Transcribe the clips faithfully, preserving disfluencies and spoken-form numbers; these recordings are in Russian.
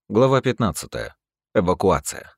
Глава пятнадцатая. Эвакуация.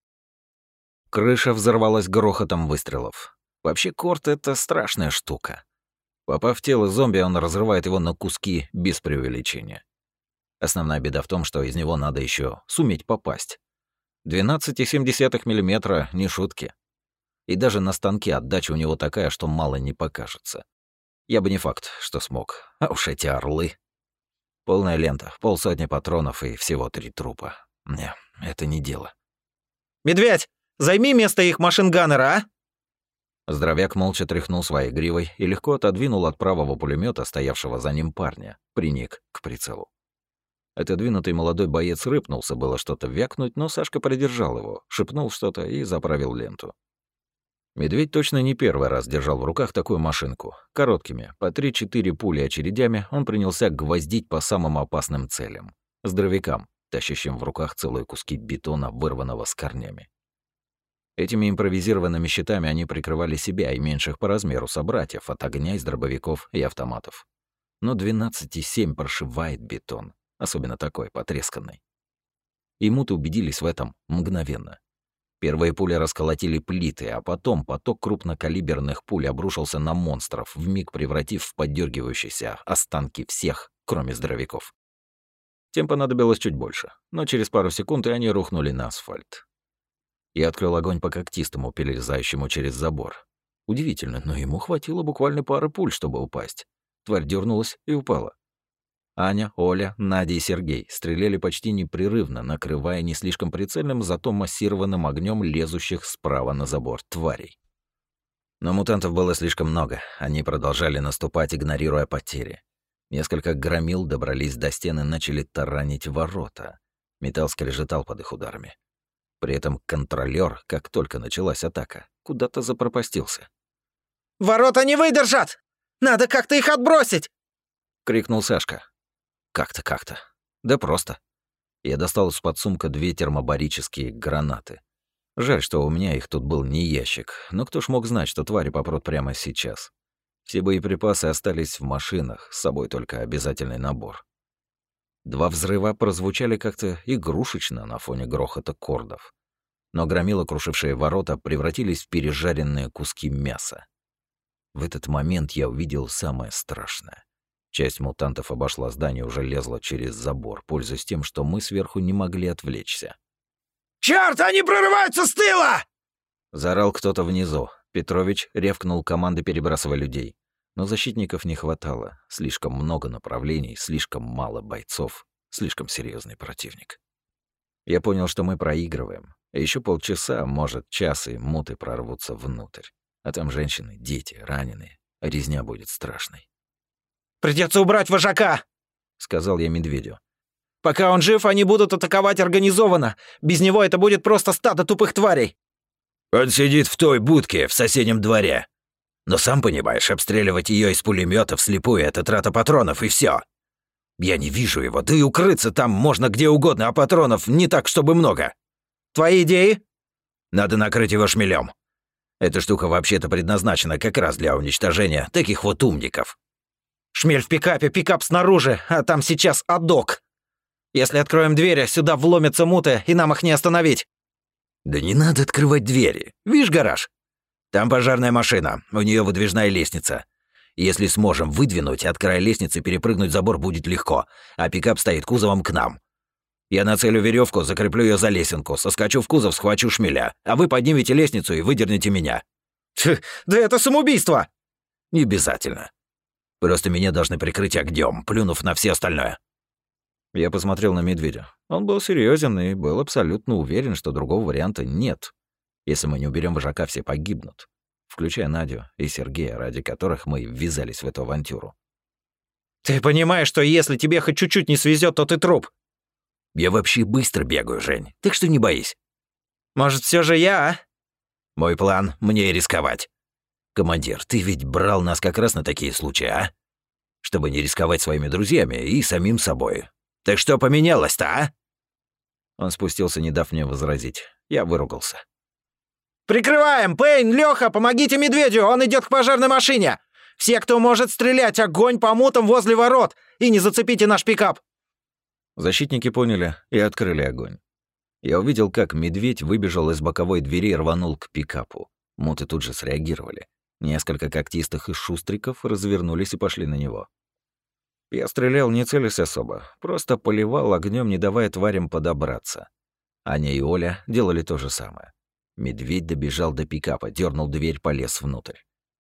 Крыша взорвалась грохотом выстрелов. Вообще, корт — это страшная штука. Попав в тело зомби, он разрывает его на куски без преувеличения. Основная беда в том, что из него надо еще суметь попасть. двенадцать целых семь десятых миллиметра — не шутки. И даже на станке отдача у него такая, что мало не покажется. Я бы не факт, что смог. А уж эти орлы. Полная лента, полсотни патронов и всего три трупа. Не, это не дело. «Медведь, займи место их машинганнера, а?» Здоровяк молча тряхнул своей гривой и легко отодвинул от правого пулемета, стоявшего за ним парня, приник к прицелу. Отодвинутый молодой боец рыпнулся было что-то вякнуть, но Сашка придержал его, шепнул что-то и заправил ленту. Медведь точно не первый раз держал в руках такую машинку. Короткими, по три-четыре пули очередями, он принялся гвоздить по самым опасным целям. Здоровякам, тащащим в руках целые куски бетона, вырванного с корнями. Этими импровизированными щитами они прикрывали себя и меньших по размеру собратьев от огня из дробовиков и автоматов. Но двенадцать целых семь прошивает бетон, особенно такой, потресканный. И муты убедились в этом мгновенно. Первые пули расколотили плиты, а потом поток крупнокалиберных пуль обрушился на монстров, вмиг превратив в поддергивающиеся останки всех, кроме здоровяков. Тем понадобилось чуть больше, но через пару секунд и они рухнули на асфальт. Я открыл огонь по когтистому, перелезающему через забор. Удивительно, но ему хватило буквально пары пуль, чтобы упасть. Тварь дернулась и упала. Аня, Оля, Надя и Сергей стреляли почти непрерывно, накрывая не слишком прицельным, зато массированным огнем лезущих справа на забор тварей. Но мутантов было слишком много, они продолжали наступать, игнорируя потери. Несколько громил добрались до стены и начали таранить ворота. Металл скрежетал под их ударами. При этом контролёр, как только началась атака, куда-то запропастился. «Ворота не выдержат! Надо как-то их отбросить!» — крикнул Сашка. Как-то, как-то. Да просто. Я достал из-под сумка две термобарические гранаты. Жаль, что у меня их тут был не ящик, но кто ж мог знать, что твари попрут прямо сейчас. Все боеприпасы остались в машинах, с собой только обязательный набор. Два взрыва прозвучали как-то игрушечно на фоне грохота кордов. Но громила, крушившие ворота, превратились в пережаренные куски мяса. В этот момент я увидел самое страшное. Часть мутантов обошла здание и уже лезла через забор, пользуясь тем, что мы сверху не могли отвлечься. «Чёрт, они прорываются с тыла!» Заорал кто-то внизу. Петрович рявкнул команды, перебрасывая людей. Но защитников не хватало. Слишком много направлений, слишком мало бойцов, слишком серьезный противник. Я понял, что мы проигрываем. Еще полчаса, может, час, и муты прорвутся внутрь. А там женщины, дети, раненые. Резня будет страшной. «Придется убрать вожака!» — сказал я медведю. «Пока он жив, они будут атаковать организованно. Без него это будет просто стадо тупых тварей». «Он сидит в той будке в соседнем дворе. Но сам понимаешь, обстреливать ее из пулемета вслепую — это трата патронов, и все. Я не вижу его, да и укрыться там можно где угодно, а патронов не так, чтобы много. Твои идеи?» «Надо накрыть его шмелем. Эта штука вообще-то предназначена как раз для уничтожения таких вот умников». «Шмель в пикапе, пикап снаружи, а там сейчас адок. Если откроем двери, сюда вломятся муты, и нам их не остановить». «Да не надо открывать двери. Видишь гараж? Там пожарная машина, у нее выдвижная лестница. Если сможем выдвинуть, от края лестницы перепрыгнуть забор будет легко, а пикап стоит кузовом к нам. Я нацелю веревку, закреплю ее за лесенку, соскочу в кузов, схвачу шмеля, а вы поднимете лестницу и выдернете меня». Тьфу, да это самоубийство!» «Не обязательно. Просто меня должны прикрыть огнем, плюнув на все остальное». Я посмотрел на медведя. Он был серьезен и был абсолютно уверен, что другого варианта нет. Если мы не уберем вожака, все погибнут. Включая Надю и Сергея, ради которых мы ввязались в эту авантюру. «Ты понимаешь, что если тебе хоть чуть-чуть не свезет, то ты труп?» «Я вообще быстро бегаю, Жень, так что не боись». «Может, все же я, а?» «Мой план — мне рисковать. Командир, ты ведь брал нас как раз на такие случаи, а? Чтобы не рисковать своими друзьями и самим собой. Так что поменялось-то, а?» Он спустился, не дав мне возразить. Я выругался. «Прикрываем! Пейн, Лёха, помогите медведю! Он идет к пожарной машине! Все, кто может стрелять, огонь по мутам возле ворот! И не зацепите наш пикап!» Защитники поняли и открыли огонь. Я увидел, как медведь выбежал из боковой двери и рванул к пикапу. Муты тут же среагировали. Несколько когтистых из шустриков развернулись и пошли на него. Я стрелял, не целясь особо, просто поливал огнем, не давая тварям подобраться. Аня и Оля делали то же самое. Медведь добежал до пикапа, дернул дверь, полез внутрь.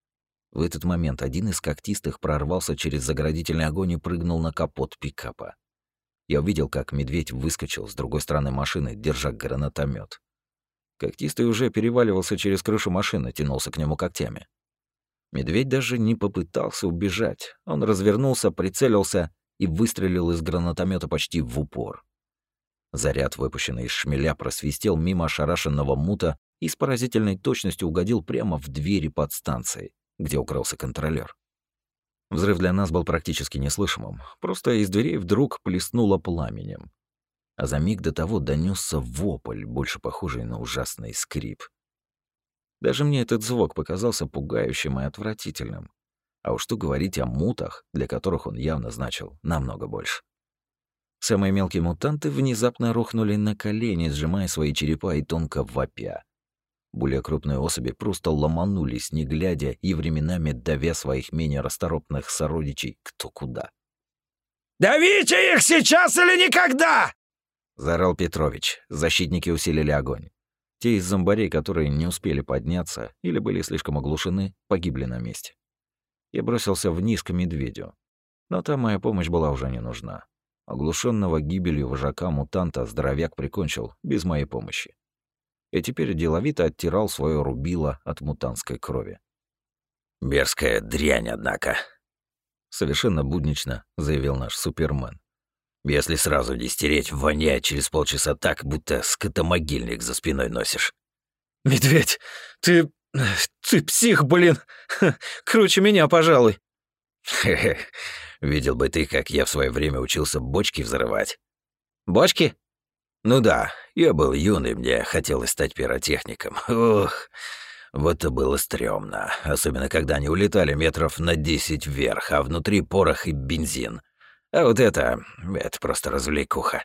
В этот момент один из когтистых прорвался через заградительный огонь и прыгнул на капот пикапа. Я увидел, как медведь выскочил с другой стороны машины, держа гранатомет. Когтистый уже переваливался через крышу машины, тянулся к нему когтями. Медведь даже не попытался убежать. Он развернулся, прицелился и выстрелил из гранатомета почти в упор. Заряд, выпущенный из шмеля, просвистел мимо ошарашенного мута и с поразительной точностью угодил прямо в двери подстанции, где укрылся контролёр. Взрыв для нас был практически неслышимым. Просто из дверей вдруг плеснуло пламенем. А за миг до того донёсся вопль, больше похожий на ужасный скрип. Даже мне этот звук показался пугающим и отвратительным. А уж что говорить о мутах, для которых он явно значил намного больше. Самые мелкие мутанты внезапно рухнули на колени, сжимая свои черепа и тонко вопя. Более крупные особи просто ломанулись, не глядя, и временами давя своих менее расторопных сородичей кто куда. «Давите их сейчас или никогда!» — заорал Петрович. Защитники усилили огонь. Те из зомбарей, которые не успели подняться или были слишком оглушены, погибли на месте. Я бросился вниз к медведю. Но там моя помощь была уже не нужна. Оглушенного гибелью вожака-мутанта здоровяк прикончил без моей помощи. И теперь деловито оттирал свое рубило от мутантской крови. «Мерзкая дрянь, однако», — совершенно буднично заявил наш Супермен. «Если сразу не стереть, воняет через полчаса так, будто скотомогильник за спиной носишь». «Медведь, ты... ты псих, блин! Круче меня, пожалуй». «Хе-хе, видел бы ты, как я в свое время учился бочки взрывать». «Бочки?» «Ну да, я был юный, мне хотелось стать пиротехником. Ух, вот это было стрёмно, особенно когда они улетали метров на десять вверх, а внутри порох и бензин. А вот это... это просто развлекуха».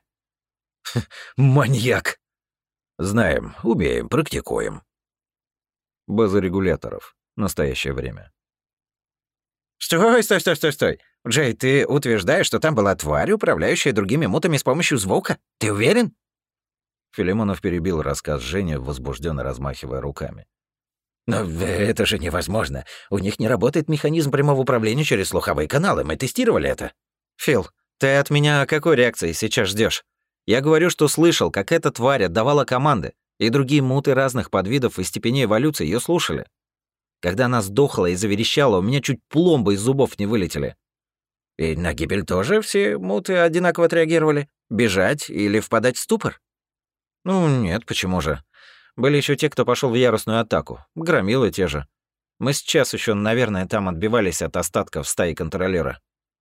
«Маньяк!» «Знаем, умеем, практикуем». База регуляторов. Настоящее время. «Стой, стой, стой, стой, стой! Джей, ты утверждаешь, что там была тварь, управляющая другими мутами с помощью звука? Ты уверен?» Филимонов перебил рассказ Жени, возбужденно размахивая руками. «Но это же невозможно. У них не работает механизм прямого управления через слуховые каналы. Мы тестировали это». «Фил, ты от меня какой реакции сейчас ждешь? Я говорю, что слышал, как эта тварь отдавала команды, и другие муты разных подвидов и степеней эволюции ее слушали. Когда она сдохла и заверещала, у меня чуть пломбы из зубов не вылетели». «И на гибель тоже все муты одинаково отреагировали? Бежать или впадать в ступор?» «Ну нет, почему же? Были еще те, кто пошел в яростную атаку. Громилы те же. Мы сейчас еще, наверное, там отбивались от остатков стаи контролёра».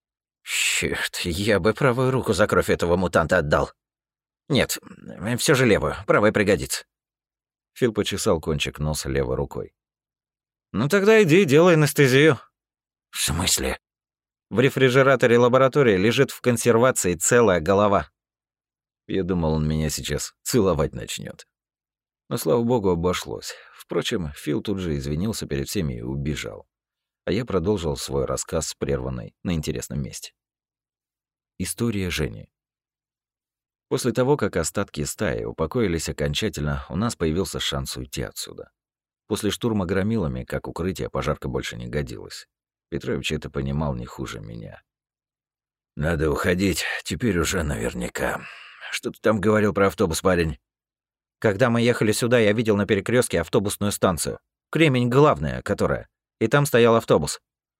«Чёрт, я бы правую руку за кровь этого мутанта отдал». «Нет, все же левую, правая пригодится». Фил почесал кончик носа левой рукой. «Ну тогда иди, делай анестезию». «В смысле?» «В рефрижераторе лаборатории лежит в консервации целая голова». Я думал, он меня сейчас целовать начнет. Но, слава богу, обошлось. Впрочем, Фил тут же извинился перед всеми и убежал. А я продолжил свой рассказ, прерванный на интересном месте. История Жени. После того, как остатки стаи упокоились окончательно, у нас появился шанс уйти отсюда. После штурма громилами, как укрытие, пожарка больше не годилась. Петрович это понимал не хуже меня. «Надо уходить, теперь уже наверняка. Что ты там говорил про автобус, парень?» «Когда мы ехали сюда, я видел на перекрестке автобусную станцию. Кремень главная, которая. И там стоял автобус».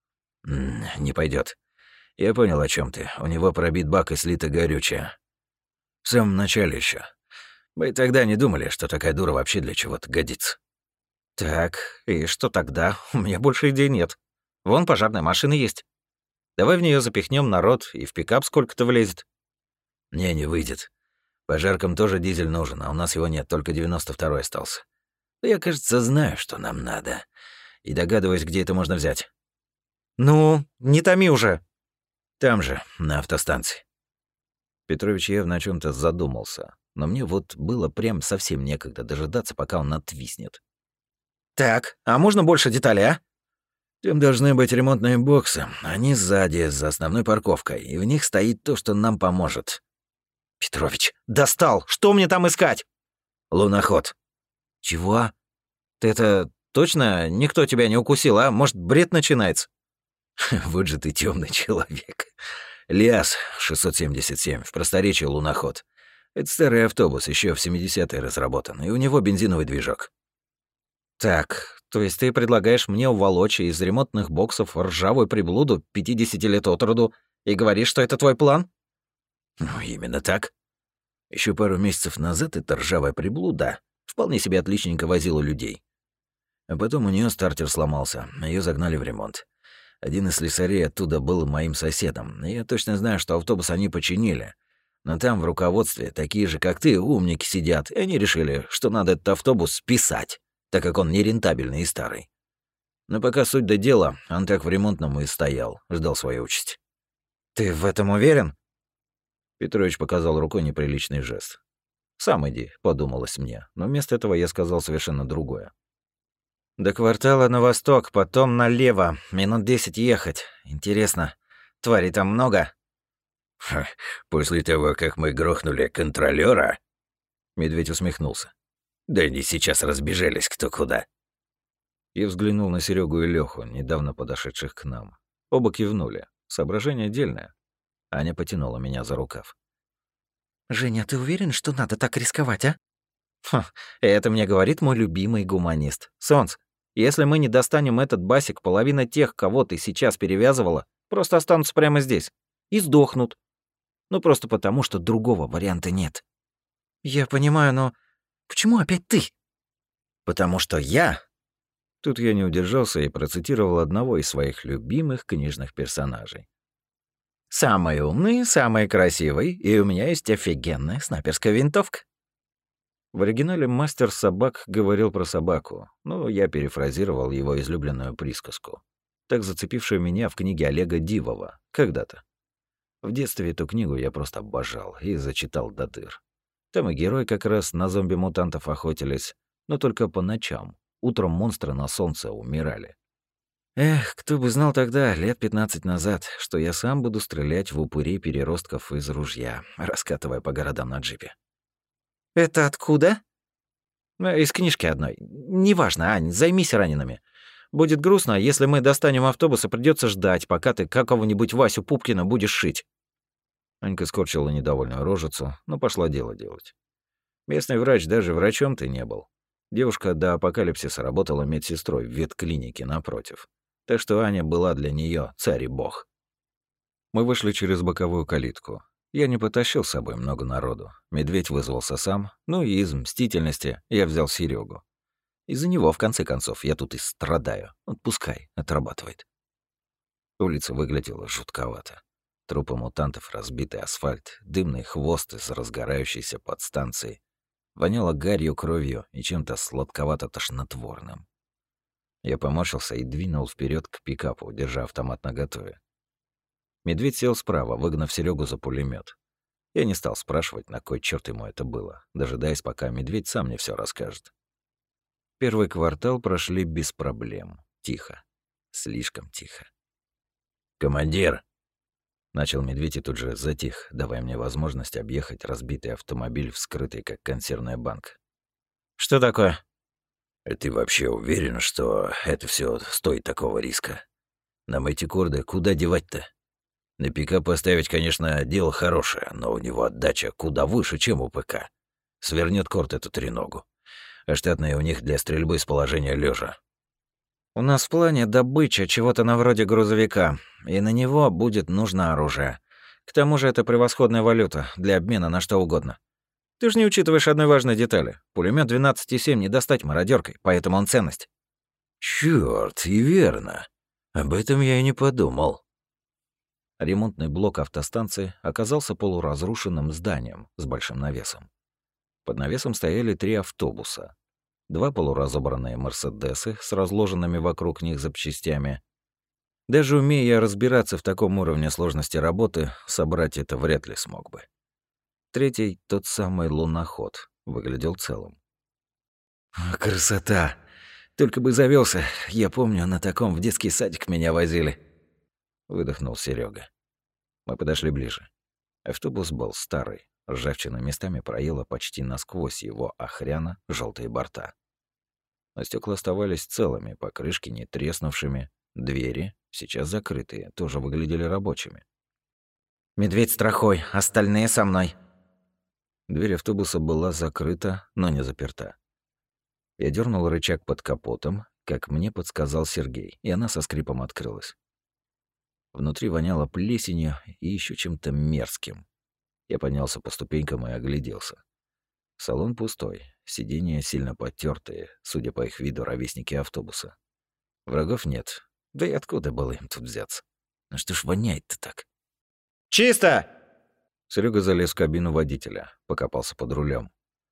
М -м, «Не пойдет. Я понял, о чем ты. У него пробит бак и слито горючее. В самом начале еще. Мы тогда не думали, что такая дура вообще для чего-то годится». «Так, и что тогда? У меня больше идей нет. Вон пожарная машина есть. Давай в нее запихнем народ, и в пикап сколько-то влезет». «Не, не выйдет. Пожаркам тоже дизель нужен, а у нас его нет, только девяносто второй остался. Я, кажется, знаю, что нам надо. И догадываюсь, где это можно взять». «Ну, не томи уже». «Там же, на автостанции». Петрович явно о чем то задумался, но мне вот было прям совсем некогда дожидаться, пока он отвиснет. «Так, а можно больше деталей, а?» Там должны быть ремонтные боксы. Они сзади, за основной парковкой, и в них стоит то, что нам поможет. «Петрович, достал! Что мне там искать?» Луноход. «Чего? Ты это точно никто тебя не укусил, а? Может, бред начинается?» Вот же ты темный человек. ЛиАЗ шестьсот семьдесят семь, в просторечии луноход. Это старый автобус, еще в семидесятые разработан, и у него бензиновый движок. «Так, то есть ты предлагаешь мне уволочь из ремонтных боксов ржавую приблуду пятидесяти лет от роду и говоришь, что это твой план?» Ну, именно так. Еще пару месяцев назад эта ржавая приблуда вполне себе отличненько возила людей. А потом у нее стартер сломался, ее загнали в ремонт. Один из слесарей оттуда был моим соседом, и я точно знаю, что автобус они починили. Но там в руководстве такие же, как ты, умники сидят, и они решили, что надо этот автобус списать, так как он нерентабельный и старый. Но пока суть до дела, он так в ремонтном и стоял, ждал свою участь. «Ты в этом уверен?» Петрович показал рукой неприличный жест. «Сам иди», — подумалось мне, но вместо этого я сказал совершенно другое. «До квартала на восток, потом налево. Минут десять ехать. Интересно, тварей там много?» Ха, после того, как мы грохнули контролёра, Медведь усмехнулся. Да они сейчас разбежались кто куда. Я взглянул на Серегу и Леху, недавно подошедших к нам. Оба кивнули. Соображение дельное. Аня потянула меня за рукав. «Женя, ты уверен, что надо так рисковать, а?» «Ха, это мне говорит мой любимый гуманист. Солнц, если мы не достанем этот басик, половина тех, кого ты сейчас перевязывала, просто останутся прямо здесь. И сдохнут. Ну, просто потому, что другого варианта нет». «Я понимаю, но почему опять ты?» «Потому что я...» Тут я не удержался и процитировал одного из своих любимых книжных персонажей. «Самый умный, самый красивый, и у меня есть офигенная снайперская винтовка». В оригинале мастер собак говорил про собаку, но я перефразировал его излюбленную присказку, так зацепившую меня в книге Олега Дивова когда-то. В детстве эту книгу я просто обожал и зачитал до дыр. Там и герои как раз на зомби-мутантов охотились, но только по ночам. Утром монстры на солнце умирали. Эх, кто бы знал тогда, лет пятнадцать назад, что я сам буду стрелять в упырей-переростков из ружья, раскатывая по городам на джипе. «Это откуда?» Из книжки одной. Неважно, Ань, займись ранеными. Будет грустно, если мы достанем автобус и придется ждать, пока ты какого-нибудь Васю Пупкина будешь шить. Анька скорчила недовольную рожицу, но пошла дело делать. Местный врач даже врачом-то не был. Девушка до апокалипсиса работала медсестрой в ветклинике напротив. Так что Аня была для нее царь и бог. Мы вышли через боковую калитку. Я не потащил с собой много народу. Медведь вызвался сам, ну и из мстительности я взял Серегу. Из-за него, в конце концов, я тут и страдаю. Вот пускай отрабатывает. Улица выглядела жутковато. Трупы мутантов, разбитый асфальт, дымный хвост из разгорающейся подстанции. Воняло гарью, кровью и чем-то сладковато-тошнотворным. Я поморщился и двинул вперед к пикапу, держа автомат наготове. Медведь сел справа, выгнав Серегу за пулемет. Я не стал спрашивать, на кой черт ему это было, дожидаясь, пока медведь сам мне все расскажет. Первый квартал прошли без проблем. Тихо. Слишком тихо. «Командир!» Начал медведь и тут же затих, давая мне возможность объехать разбитый автомобиль, вскрытый как консервная банка. «Что такое?» «А ты вообще уверен, что это все стоит такого риска? Нам эти корды куда девать-то? На пикап поставить, конечно, дело хорошее, но у него отдача куда выше, чем у ПК. Свернет корд эту треногу. А штатные у них для стрельбы с положения лежа. «У нас в плане добыча чего-то на вроде грузовика, и на него будет нужно оружие. К тому же это превосходная валюта для обмена на что угодно. Ты же не учитываешь одной важной детали. Пулемет двенадцать и семь не достать мародеркой, поэтому он ценность». Чёрт, и верно. Об этом я и не подумал. Ремонтный блок автостанции оказался полуразрушенным зданием с большим навесом. Под навесом стояли три автобуса. Два полуразобранные «Мерседесы» с разложенными вокруг них запчастями. Даже умея разбираться в таком уровне сложности работы, собрать это вряд ли смог бы. Третий, тот самый луноход, выглядел целым. Красота! Только бы завелся. Я помню, на таком в детский садик меня возили. Выдохнул Серега. Мы подошли ближе. Автобус был старый. Ржавчина местами проела почти насквозь его охряна желтые борта. Но стекла оставались целыми, покрышки не треснувшими, двери, сейчас закрытые, тоже выглядели рабочими. «Медведь страхой, остальные со мной». Дверь автобуса была закрыта, но не заперта. Я дернул рычаг под капотом, как мне подсказал Сергей, и она со скрипом открылась. Внутри воняло плесенью и еще чем-то мерзким. Я поднялся по ступенькам и огляделся. Салон пустой, сиденья сильно потертые, судя по их виду, ровесники автобуса. Врагов нет, да и откуда было им тут взяться? Ну что ж воняет-то так? «Чисто!» Серега залез в кабину водителя, покопался под рулем.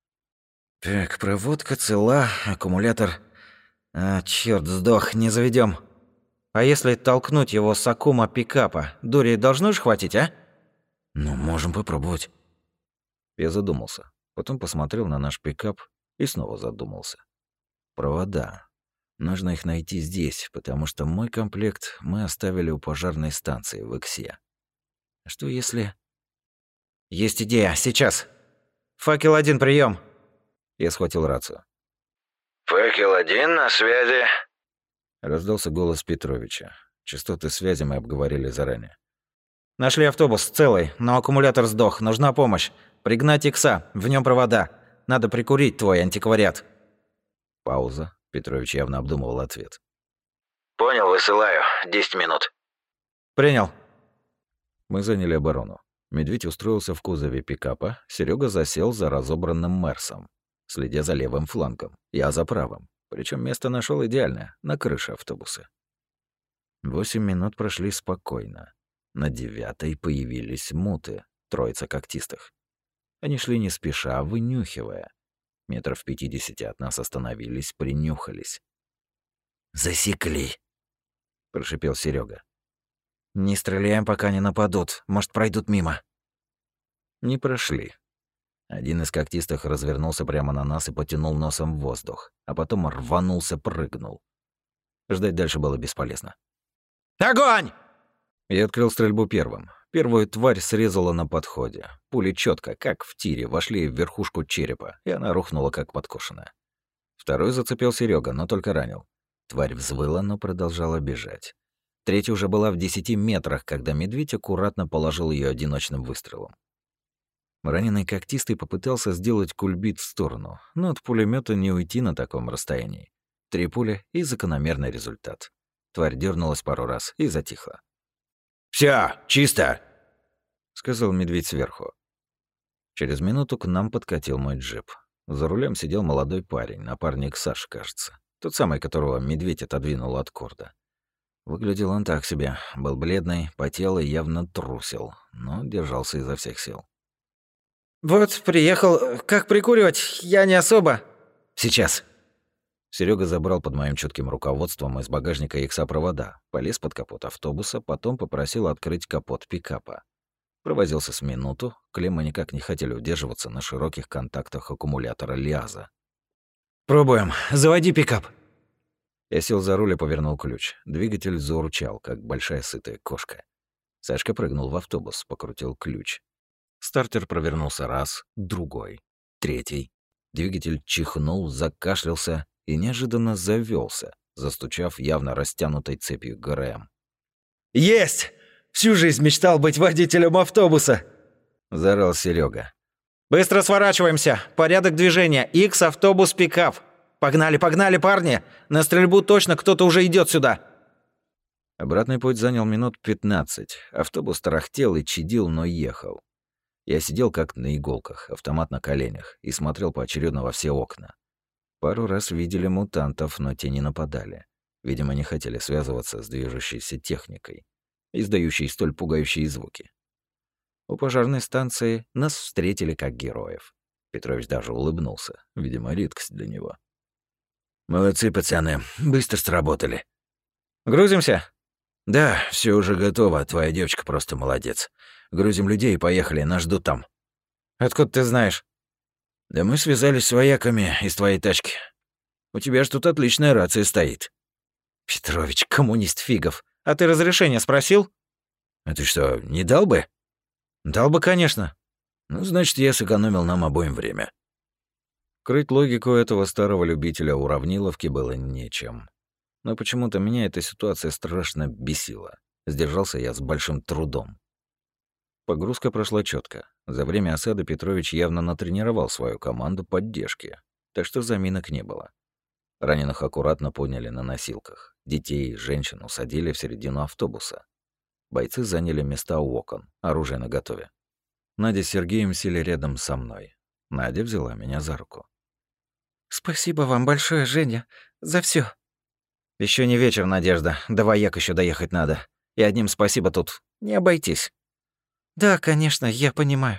«Так, проводка цела, аккумулятор... А, чёрт, сдох, не заведём. А если толкнуть его с аккума пикапа, дури должно ж хватить, а?» Ну, можем попробовать. Я задумался, потом посмотрел на наш пикап и снова задумался. Провода. Нужно их найти здесь, потому что мой комплект мы оставили у пожарной станции в Иксе. Что если... «Есть идея, сейчас! Факел один, прием. Я схватил рацию. «Факел один, на связи!» Раздался голос Петровича. Частоты связи мы обговорили заранее. «Нашли автобус, целый, но аккумулятор сдох, нужна помощь. Пригнать икса, в нем провода. Надо прикурить твой антиквариат». Пауза. Петрович явно обдумывал ответ. «Понял, высылаю. Десять минут». «Принял». Мы заняли оборону. Медведь устроился в кузове пикапа, Серега засел за разобранным Мерсом, следя за левым флангом, я за правым. Причем место нашел идеальное, на крыше автобуса. Восемь минут прошли спокойно. На девятой появились муты, троица когтистых. Они шли не спеша, вынюхивая. Метров в пятидесяти от нас остановились, принюхались. «Засекли», — прошипел Серега. «Не стреляем, пока не нападут. Может, пройдут мимо». Не прошли. Один из когтистых развернулся прямо на нас и потянул носом в воздух, а потом рванулся, прыгнул. Ждать дальше было бесполезно. «Огонь!» Я открыл стрельбу первым. Первую тварь срезала на подходе. Пули четко, как в тире, вошли в верхушку черепа, и она рухнула, как подкошенная. Второй зацепил Серега, но только ранил. Тварь взвыла, но продолжала бежать. Третья уже была в десяти метрах, когда медведь аккуратно положил ее одиночным выстрелом. Раненый когтистый попытался сделать кульбит в сторону, но от пулемета не уйти на таком расстоянии. Три пули и закономерный результат. Тварь дернулась пару раз и затихла. «Всё, чисто!» — сказал медведь сверху. Через минуту к нам подкатил мой джип. За рулем сидел молодой парень, напарник Саши, кажется. Тот самый, которого медведь отодвинул от корда. Выглядел он так себе. Был бледный, потел и явно трусил, но держался изо всех сил. «Вот, приехал. Как прикуривать? Я не особо». «Сейчас». Серега забрал под моим чутким руководством из багажника икса провода, полез под капот автобуса, потом попросил открыть капот пикапа. Провозился с минуту, клеммы никак не хотели удерживаться на широких контактах аккумулятора Лиаза. «Пробуем. Заводи пикап». Я сел за руль и повернул ключ. Двигатель заурчал, как большая сытая кошка. Сашка прыгнул в автобус, покрутил ключ. Стартер провернулся раз, другой, третий. Двигатель чихнул, закашлялся и неожиданно завелся, застучав явно растянутой цепью ГРМ. «Есть! Всю жизнь мечтал быть водителем автобуса!» — заорал Серега. «Быстро сворачиваемся! Порядок движения! Икс, автобус, пикап! Погнали, погнали, парни! На стрельбу точно кто-то уже идет сюда!» Обратный путь занял минут пятнадцать. Автобус тарахтел и чадил, но ехал. Я сидел как на иголках, автомат на коленях, и смотрел поочередно во все окна. Пару раз видели мутантов, но те не нападали. Видимо, не хотели связываться с движущейся техникой, издающей столь пугающие звуки. У пожарной станции нас встретили как героев. Петрович даже улыбнулся. Видимо, редкость для него. «Молодцы, пацаны. Быстро сработали». «Грузимся?» «Да, все уже готово. Твоя девочка просто молодец. Грузим людей и поехали, нас ждут там». Откуда ты знаешь? Да мы связались с вояками из твоей тачки. У тебя ж тут отличная рация стоит. Петрович, коммунист фигов. А ты разрешение спросил? А ты что, не дал бы? Дал бы, конечно. Ну, значит, я сэкономил нам обоим время. Крыть логику этого старого любителя уравниловки было нечем. Но почему-то меня эта ситуация страшно бесила. Сдержался я с большим трудом. Погрузка прошла четко. За время осады Петрович явно натренировал свою команду поддержки, так что заминок не было. Раненых аккуратно подняли на носилках. Детей и женщин усадили в середину автобуса. Бойцы заняли места у окон, оружие наготове. Надя с Сергеем сели рядом со мной. Надя взяла меня за руку. «Спасибо вам большое, Женя, за все. Еще не вечер, Надежда, до вояк еще доехать надо. И одним спасибо тут не обойтись». «Да, конечно, я понимаю».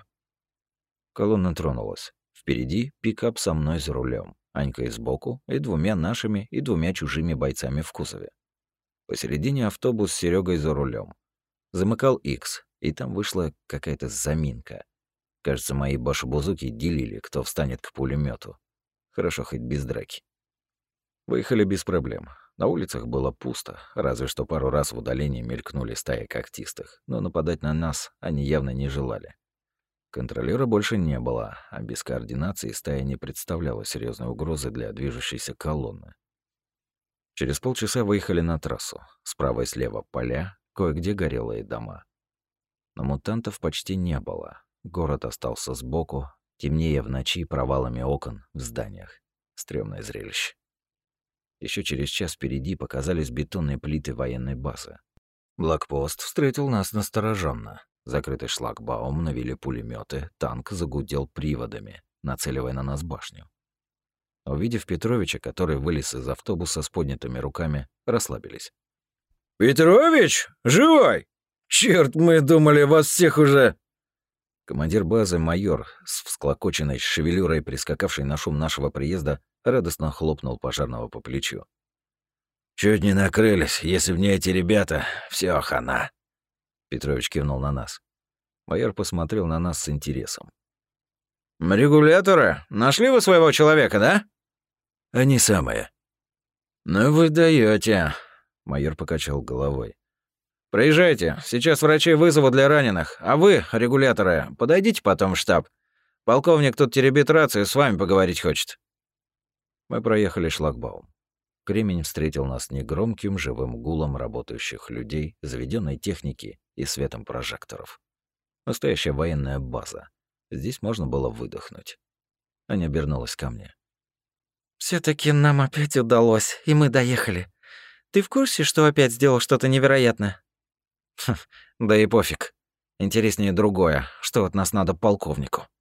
Колонна тронулась. Впереди пикап со мной за рулем, Анька и сбоку, и двумя нашими, и двумя чужими бойцами в кузове. Посередине автобус с Серегой за рулем. Замыкал Икс, и там вышла какая-то заминка. Кажется, мои башибузуки делили, кто встанет к пулемету. Хорошо хоть без драки. Выехали без проблем. На улицах было пусто, разве что пару раз в удалении мелькнули стаи когтистых, но нападать на нас они явно не желали. Контролёра больше не было, а без координации стая не представляла серьезной угрозы для движущейся колонны. Через полчаса выехали на трассу. Справа и слева поля, кое-где горелые дома. Но мутантов почти не было. Город остался сбоку, темнее в ночи провалами окон в зданиях. Стрёмное зрелище. Еще через час впереди показались бетонные плиты военной базы. Блокпост встретил нас настороженно. Закрытый шлагбаум навели пулеметы, танк загудел приводами, нацеливая на нас башню. Увидев Петровича, который вылез из автобуса с поднятыми руками, расслабились. «Петрович? Живой? Черт, мы думали, вас всех уже...» Командир базы, майор, с всклокоченной шевелюрой, прискакавший на шум нашего приезда, радостно хлопнул пожарного по плечу. «Чуть не накрылись, если б не эти ребята, все хана». Петрович кивнул на нас. Майор посмотрел на нас с интересом. «Регуляторы? Нашли вы своего человека, да?» «Они самые». «Ну вы даёте», — майор покачал головой. «Приезжайте, сейчас врачей вызову для раненых, а вы, регуляторы, подойдите потом в штаб. Полковник тут теребит рацию, с вами поговорить хочет». Мы проехали шлагбаум. Кремень встретил нас негромким живым гулом работающих людей, заведенной техники и светом прожекторов. Настоящая военная база. Здесь можно было выдохнуть. Аня обернулась ко мне. все таки нам опять удалось, и мы доехали. Ты в курсе, что опять сделал что-то невероятное?» Да и пофиг. Интереснее другое. Что от нас надо полковнику?